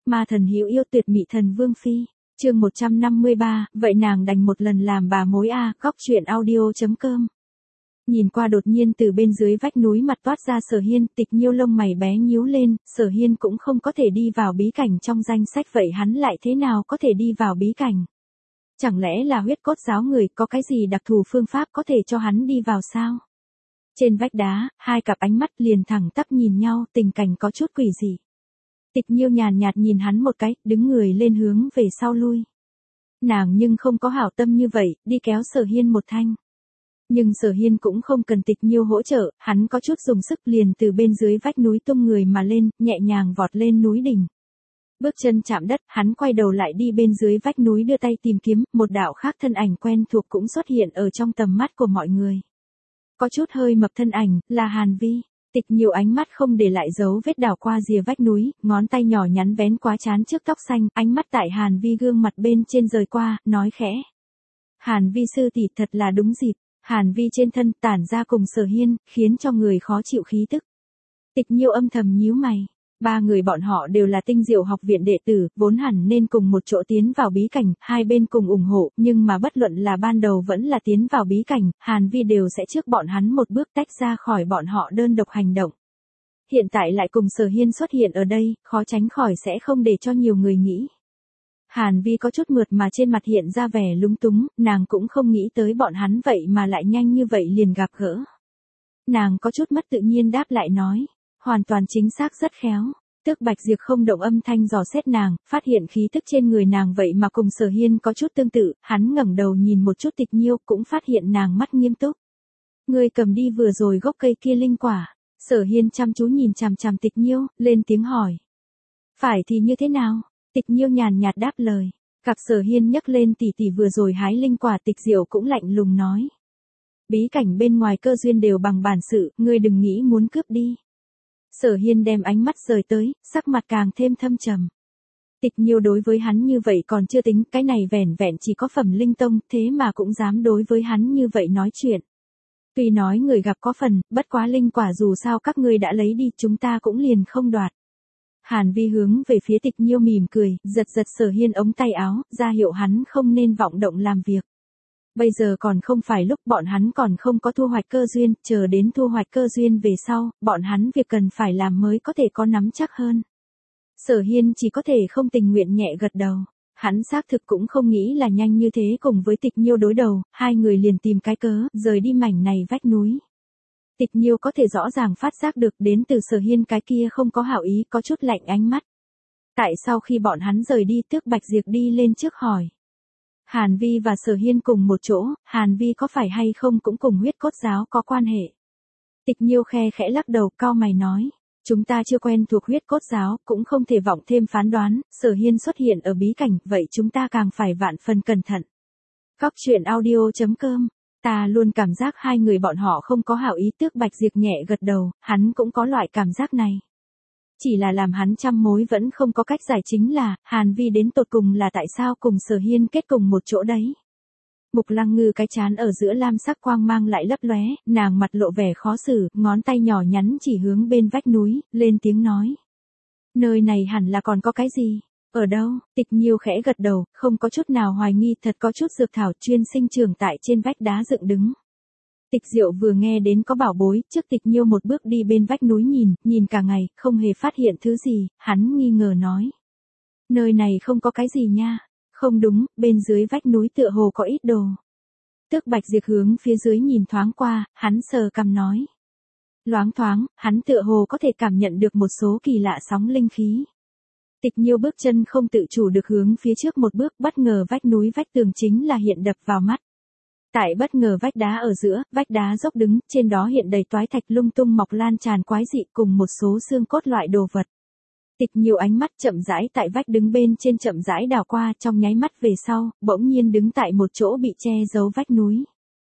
Ma thần hữu yêu tuyệt mỹ thần vương phi. Chương 153, vậy nàng đành một lần làm bà mối a, góc truyện audio.com. Nhìn qua đột nhiên từ bên dưới vách núi mặt toát ra Sở Hiên, Tịch Nhiêu lông mày bé nhíu lên, Sở Hiên cũng không có thể đi vào bí cảnh trong danh sách, vậy hắn lại thế nào có thể đi vào bí cảnh? Chẳng lẽ là huyết cốt giáo người có cái gì đặc thù phương pháp có thể cho hắn đi vào sao? Trên vách đá, hai cặp ánh mắt liền thẳng tắp nhìn nhau, tình cảnh có chút quỷ dị. Tịch Nhiêu nhàn nhạt nhìn hắn một cái, đứng người lên hướng về sau lui. Nàng nhưng không có hảo tâm như vậy, đi kéo Sở Hiên một thanh. Nhưng Sở Hiên cũng không cần Tịch Nhiêu hỗ trợ, hắn có chút dùng sức liền từ bên dưới vách núi tung người mà lên, nhẹ nhàng vọt lên núi đỉnh. Bước chân chạm đất, hắn quay đầu lại đi bên dưới vách núi đưa tay tìm kiếm, một đạo khác thân ảnh quen thuộc cũng xuất hiện ở trong tầm mắt của mọi người. Có chút hơi mập thân ảnh, là Hàn Vi. Tịch Nhiêu ánh mắt không để lại dấu vết đảo qua rìa vách núi, ngón tay nhỏ nhắn vén quá trán trước tóc xanh, ánh mắt tại Hàn Vi gương mặt bên trên rời qua, nói khẽ. Hàn Vi sư tỷ thật là đúng dịp. Hàn Vi trên thân tản ra cùng Sở Hiên, khiến cho người khó chịu khí tức. Tịch Nhiêu âm thầm nhíu mày. Ba người bọn họ đều là Tinh Diệu học viện đệ tử, vốn hẳn nên cùng một chỗ tiến vào bí cảnh, hai bên cùng ủng hộ, nhưng mà bất luận là ban đầu vẫn là tiến vào bí cảnh, Hàn Vi đều sẽ trước bọn hắn một bước tách ra khỏi bọn họ đơn độc hành động. Hiện tại lại cùng Sở Hiên xuất hiện ở đây, khó tránh khỏi sẽ không để cho nhiều người nghĩ. Hàn Vi có chút mượt mà trên mặt hiện ra vẻ lúng túng, nàng cũng không nghĩ tới bọn hắn vậy mà lại nhanh như vậy liền gặp gỡ. Nàng có chút mất tự nhiên đáp lại nói. Hoàn toàn chính xác rất khéo. Tước Bạch Diệp không động âm thanh dò xét nàng, phát hiện khí tức trên người nàng vậy mà cùng Sở Hiên có chút tương tự, hắn ngẩng đầu nhìn một chút Tịch Nhiêu cũng phát hiện nàng mắt nghiêm túc. Ngươi cầm đi vừa rồi gốc cây kia linh quả. Sở Hiên chăm chú nhìn chằm chằm Tịch Nhiêu, lên tiếng hỏi. Phải thì như thế nào? Tịch Nhiêu nhàn nhạt đáp lời. Cặp Sở Hiên nhấc lên tỷ tỷ vừa rồi hái linh quả, Tịch Diệu cũng lạnh lùng nói. Bí cảnh bên ngoài cơ duyên đều bằng bản sự, ngươi đừng nghĩ muốn cướp đi. Sở Hiên đem ánh mắt rời tới, sắc mặt càng thêm thâm trầm. Tịch Nhiêu đối với hắn như vậy còn chưa tính, cái này vẻn vẹn chỉ có phẩm linh tông, thế mà cũng dám đối với hắn như vậy nói chuyện. Tuy nói người gặp có phần, bất quá linh quả dù sao các ngươi đã lấy đi, chúng ta cũng liền không đoạt. Hàn Vi hướng về phía Tịch Nhiêu mỉm cười, giật giật Sở Hiên ống tay áo, ra hiệu hắn không nên vọng động làm việc. Bây giờ còn không phải lúc, bọn hắn còn không có thu hoạch cơ duyên, chờ đến thu hoạch cơ duyên về sau, bọn hắn việc cần phải làm mới có thể có nắm chắc hơn. Sở Hiên chỉ có thể không tình nguyện nhẹ gật đầu. Hắn xác thực cũng không nghĩ là nhanh như thế cùng với Tịch Nhiêu đối đầu, hai người liền tìm cái cớ, rời đi mảnh này vách núi. Tịch Nhiêu có thể rõ ràng phát giác được đến từ Sở Hiên cái kia không có hảo ý, có chút lạnh ánh mắt. Tại sau khi bọn hắn rời đi, Tước Bạch Diệp đi lên trước hỏi. Hàn Vi và Sở Hiên cùng một chỗ, Hàn Vi có phải hay không cũng cùng huyết cốt giáo có quan hệ. Tịch Nhiêu khe khẽ lắc đầu, cau mày nói. Chúng ta chưa quen thuộc huyết cốt giáo, cũng không thể vọng thêm phán đoán, Sở Hiên xuất hiện ở bí cảnh, vậy chúng ta càng phải vạn phần cẩn thận. Góc truyện audio.com. Ta luôn cảm giác hai người bọn họ không có hảo ý. Tước Bạch Diệp nhẹ gật đầu, hắn cũng có loại cảm giác này. Chỉ là làm hắn trăm mối vẫn không có cách giải chính là, Hàn Vi đến tột cùng là tại sao cùng Sở Hiên kết cùng một chỗ đấy. Mục Lăng Ngư cái chán ở giữa lam sắc quang mang lại lấp lóe, nàng mặt lộ vẻ khó xử, ngón tay nhỏ nhắn chỉ hướng bên vách núi, lên tiếng nói. Nơi này hẳn là còn có cái gì? Ở đâu? Tịch Nhiêu khẽ gật đầu, không có chút nào hoài nghi, thật có chút dược thảo chuyên sinh trưởng tại trên vách đá dựng đứng. Tịch Diệu vừa nghe đến có bảo bối, trước Tịch Nhiêu một bước đi bên vách núi nhìn cả ngày, không hề phát hiện thứ gì, hắn nghi ngờ nói. Nơi này không có cái gì nha. Không đúng, bên dưới vách núi tựa hồ có ít đồ. Tước Bạch Diệp hướng phía dưới nhìn thoáng qua, hắn sờ cằm nói. Loáng thoáng, hắn tựa hồ có thể cảm nhận được một số kỳ lạ sóng linh khí. Tịch Nhiêu bước chân không tự chủ được hướng phía trước một bước, bất ngờ vách núi vách tường chính là hiện đập vào mắt. Tại bất ngờ vách đá ở giữa, vách đá dốc đứng, trên đó hiện đầy toái thạch lung tung mọc lan tràn quái dị cùng một số xương cốt loại đồ vật. Tịch Nhiêu ánh mắt chậm rãi tại vách đứng bên trên chậm rãi đảo qua, trong nháy mắt về sau, bỗng nhiên đứng tại một chỗ bị che giấu vách núi.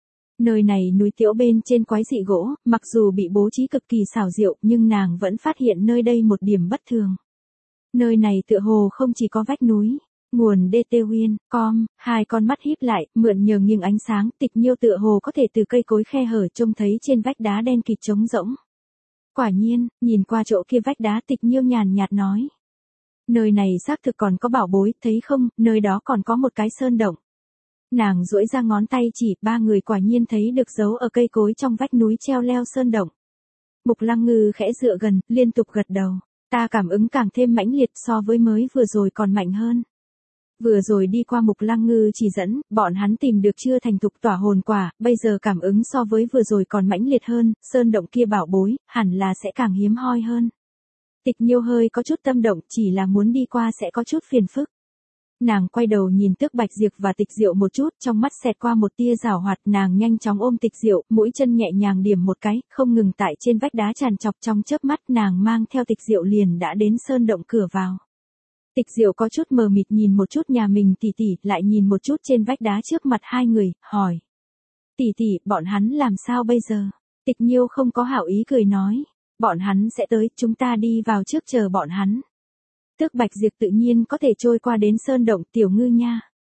Nơi này núi tiễu bên trên quái dị gỗ, mặc dù bị bố trí cực kỳ xảo diệu, nhưng nàng vẫn phát hiện nơi đây một điểm bất thường. Nơi này tựa hồ không chỉ có vách núi. Nguồn DT Huyên, hai con mắt híp lại, mượn nhờ nghiêng ánh sáng, Tịch Nhiêu tựa hồ có thể từ cây cối khe hở trông thấy trên vách đá đen kịt trống rỗng. Quả nhiên, nhìn qua chỗ kia vách đá, Tịch Nhiêu nhàn nhạt nói. Nơi này xác thực còn có bảo bối, thấy không, nơi đó còn có một cái sơn động. Nàng duỗi ra ngón tay chỉ, ba người quả nhiên thấy được dấu ở cây cối trong vách núi treo leo sơn động. Mục Lăng Ngư khẽ dựa gần, liên tục gật đầu. Ta cảm ứng càng thêm mãnh liệt so với mới vừa rồi còn mạnh hơn. Vừa rồi đi qua Mục Lăng Ngư chỉ dẫn, bọn hắn tìm được chưa thành thục tỏa hồn quả, bây giờ cảm ứng so với vừa rồi còn mãnh liệt hơn, sơn động kia bảo bối, hẳn là sẽ càng hiếm hoi hơn. Tịch Nhiêu hơi có chút tâm động, chỉ là muốn đi qua sẽ có chút phiền phức. Nàng quay đầu nhìn Tước Bạch Diệp và Tịch Diệu một chút, trong mắt xẹt qua một tia giảo hoạt, nàng nhanh chóng ôm Tịch Diệu, mũi chân nhẹ nhàng điểm một cái, không ngừng tại trên vách đá tràn chọc, trong chớp mắt nàng mang theo Tịch Diệu liền đã đến sơn động cửa vào. Tịch Diệu có chút mờ mịt nhìn một chút nhà mình tỷ tỷ, lại nhìn một chút trên vách đá trước mặt hai người, hỏi. Tỷ tỷ, bọn hắn làm sao bây giờ? Tịch Nhiêu không có hảo ý cười nói. Bọn hắn sẽ tới, chúng ta đi vào trước chờ bọn hắn. Tước Bạch Diệp tự nhiên có thể trôi qua đến sơn động, Tiểu Ngư nha.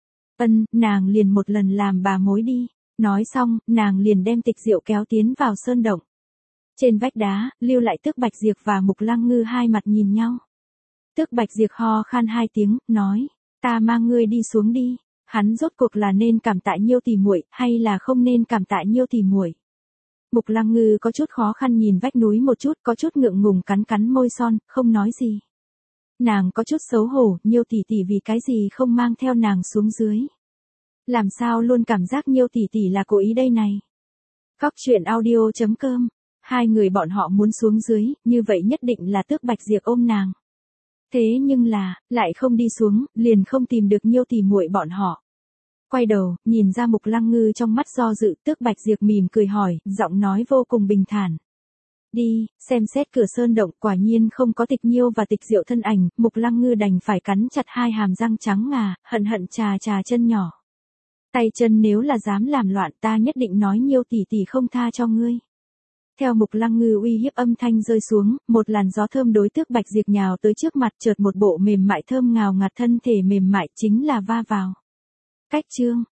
Nàng liền một lần làm bà mối đi. Nói xong, nàng liền đem Tịch Diệu kéo tiến vào sơn động. Trên vách đá, lưu lại Tước Bạch Diệp và Mục Lăng Ngư hai mặt nhìn nhau. Tước Bạch Diệp ho khan hai tiếng, nói, ta mang ngươi đi xuống đi. Hắn rốt cuộc là nên cảm tạ Nhiêu tỷ muội, hay là không nên cảm tạ Nhiêu tỷ muội? Mục Lăng Ngư có chút khó khăn nhìn vách núi một chút, có chút ngượng ngùng cắn cắn môi son, không nói gì. Nàng có chút xấu hổ, Nhiêu tỷ tỷ vì cái gì không mang theo nàng xuống dưới. Làm sao luôn cảm giác Nhiêu tỷ tỷ là cố ý đây này. Góc truyện audio.com, hai người bọn họ muốn xuống dưới, như vậy nhất định là Tước Bạch Diệp ôm nàng. Thế nhưng là, lại không đi xuống, liền không tìm được Nhiêu tỷ muội bọn họ. Quay đầu, nhìn ra Mục Lăng Ngư trong mắt do dự, Tước Bạch Diệp mỉm cười hỏi, giọng nói vô cùng bình thản. Đi, xem xét cửa sơn động, quả nhiên không có Tịch Nhiêu và Tịch Diệu thân ảnh, Mục Lăng Ngư đành phải cắn chặt hai hàm răng trắng ngà, hận hận chà chà chân nhỏ. Tay chân nếu là dám làm loạn ta nhất định nói Nhiêu tỷ tỷ không tha cho ngươi. Theo Mục Lăng Ngư uy hiếp âm thanh rơi xuống, một làn gió thơm đối Tước Bạch Diệp nhào tới trước mặt, chợt một bộ mềm mại thơm ngào ngạt, thân thể mềm mại chính là va vào. Cách chương